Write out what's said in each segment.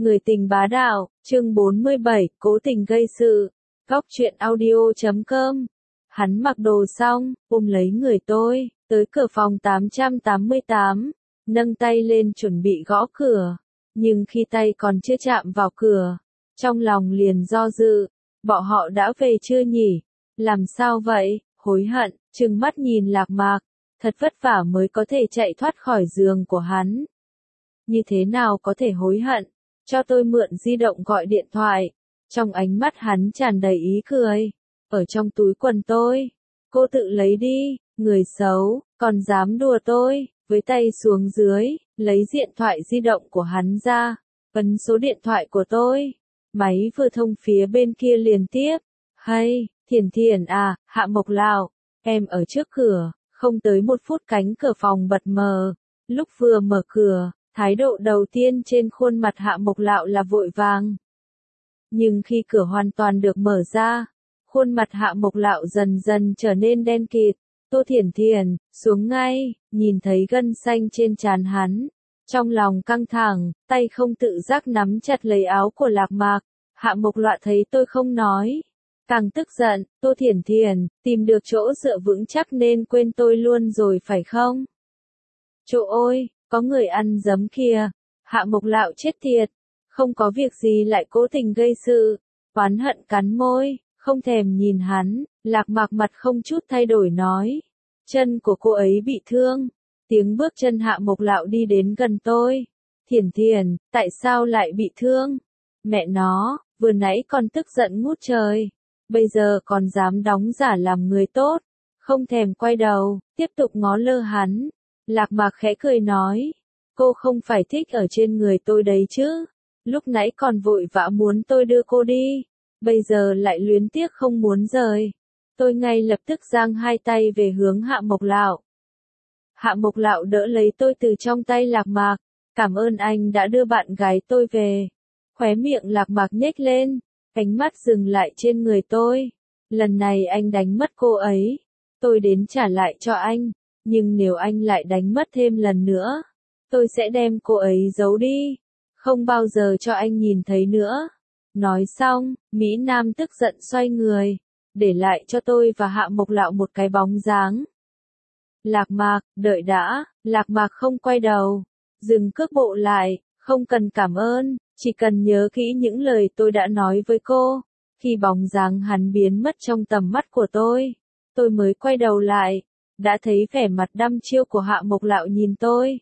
Người tình bá đạo, chương 47, cố tình gây sự. Góc truyện audio.com. Hắn mặc đồ xong, ôm lấy người tôi, tới cửa phòng 888, nâng tay lên chuẩn bị gõ cửa. Nhưng khi tay còn chưa chạm vào cửa, trong lòng liền do dự, bọn họ đã về chưa nhỉ? Làm sao vậy? Hối hận, trừng mắt nhìn Lạc Mạc, thật vất vả mới có thể chạy thoát khỏi giường của hắn. Như thế nào có thể hối hận? Cho tôi mượn di động gọi điện thoại. Trong ánh mắt hắn tràn đầy ý cười. Ở trong túi quần tôi. Cô tự lấy đi, người xấu, còn dám đùa tôi. Với tay xuống dưới, lấy điện thoại di động của hắn ra. Ấn số điện thoại của tôi. Máy vừa thông phía bên kia liền tiếp. Hay, Thiển Thiển à, Hạ Mộc Lạo. Em ở trước cửa, không tới 1 phút cánh cửa phòng bật mở. Lúc vừa mở cửa, thái độ đầu tiên trên khuôn mặt Hạ Mộc Lạo là vội vàng. Nhưng khi cửa hoàn toàn được mở ra, khuôn mặt Hạ Mộc Lạo dần dần trở nên đen kịt. Tô Thiển Thiển, xuống ngay, nhìn thấy gân xanh trên trán hắn. Trong lòng căng thẳng, tay không tự giác nắm chặt lấy áo của Lạc Mạc. Hạ Mộc Lạo thấy tôi không nói. Càng tức giận, Tô Thiển Thiển, tìm được chỗ dựa vững chắc nên quên tôi luôn rồi phải không? Chỗ ôi, có người ăn giấm kìa. Hạ Mộc Lạo chết tiệt. Không có việc gì lại cố tình gây sự. Oán hận cắn môi, không thèm nhìn hắn. Lạc Mạc mặt không chút thay đổi nói. Chân của cô ấy bị thương. Tiếng bước chân Hạ Mộc Lạo đi đến gần tôi. Thiển Thiển, tại sao lại bị thương? Mẹ nó, vừa nãy còn tức giận ngút trời. Bây giờ còn dám đóng giả làm người tốt. Không thèm quay đầu, tiếp tục ngó lơ hắn. Lạc Mạc khẽ cười nói. Cô không phải thích ở trên người tôi đấy chứ. Lúc nãy còn vội vã muốn tôi đưa cô đi. Bây giờ lại luyến tiếc không muốn rời. Tôi ngay lập tức giang hai tay về hướng Hạ Mộc Lạo. Hạ Mộc Lạo đỡ lấy tôi từ trong tay Lạc Mạc. Cảm ơn anh đã đưa bạn gái tôi về. Khóe miệng Lạc Mạc nhếch lên. Ánh mắt dừng lại trên người tôi. Lần này anh đánh mất cô ấy. Tôi đến trả lại cho anh. Nhưng nếu anh lại đánh mất thêm lần nữa, tôi sẽ đem cô ấy giấu đi. Không bao giờ cho anh nhìn thấy nữa. Nói xong, Mỹ Nam tức giận xoay người. Để lại cho tôi và Hạ Mộc Lạo một cái bóng dáng. Lạc Mạc, đợi đã. Lạc Mạc không quay đầu. Dừng cước bộ lại. Không cần cảm ơn. Chỉ cần nhớ kỹ những lời tôi đã nói với cô. Khi bóng dáng hắn biến mất trong tầm mắt của tôi mới quay đầu lại. Đã thấy vẻ mặt đăm chiêu của Hạ Mộc Lạo nhìn tôi.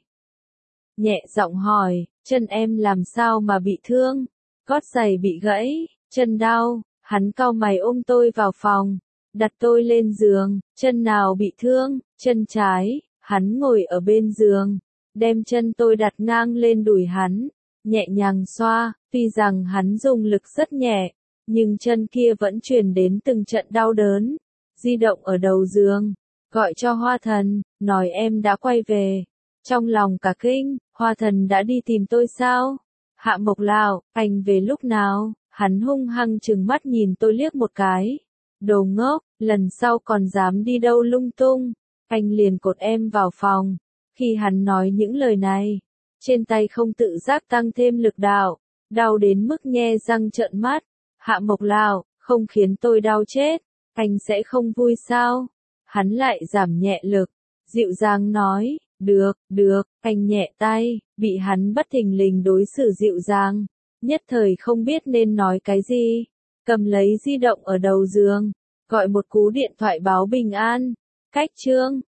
Nhẹ giọng hỏi, chân em làm sao mà bị thương? Gót giày bị gãy, chân đau. Hắn cau mày ôm tôi vào phòng, đặt tôi lên giường. Chân nào bị thương? Chân trái. Hắn ngồi ở bên giường, đem chân tôi đặt ngang lên đùi hắn, nhẹ nhàng xoa. Tuy rằng hắn dùng lực rất nhẹ, nhưng chân kia vẫn truyền đến từng trận đau đớn. Di động ở đầu giường, gọi cho Hoa Thần, nói em đã quay về. Trong lòng cả kinh, Hoa Thần đã đi tìm tôi sao? Hạ Mộc Lạo, anh về lúc nào? Hắn hung hăng trừng mắt nhìn tôi liếc một cái. Đồ ngốc, lần sau còn dám đi đâu lung tung, anh liền cột em vào phòng. Khi hắn nói những lời này, trên tay không tự giác tăng thêm lực đạo, đau đến mức nhe răng trợn mắt. Hạ Mộc Lạo, không khiến tôi đau chết, anh sẽ không vui sao? Hắn lại giảm nhẹ lực, dịu dàng nói, được, anh nhẹ tay. Bị hắn bất thình lình đối xử dịu dàng, nhất thời không biết nên nói cái gì. Cầm lấy di động ở đầu giường, gọi một cú điện thoại báo bình an. Cách chương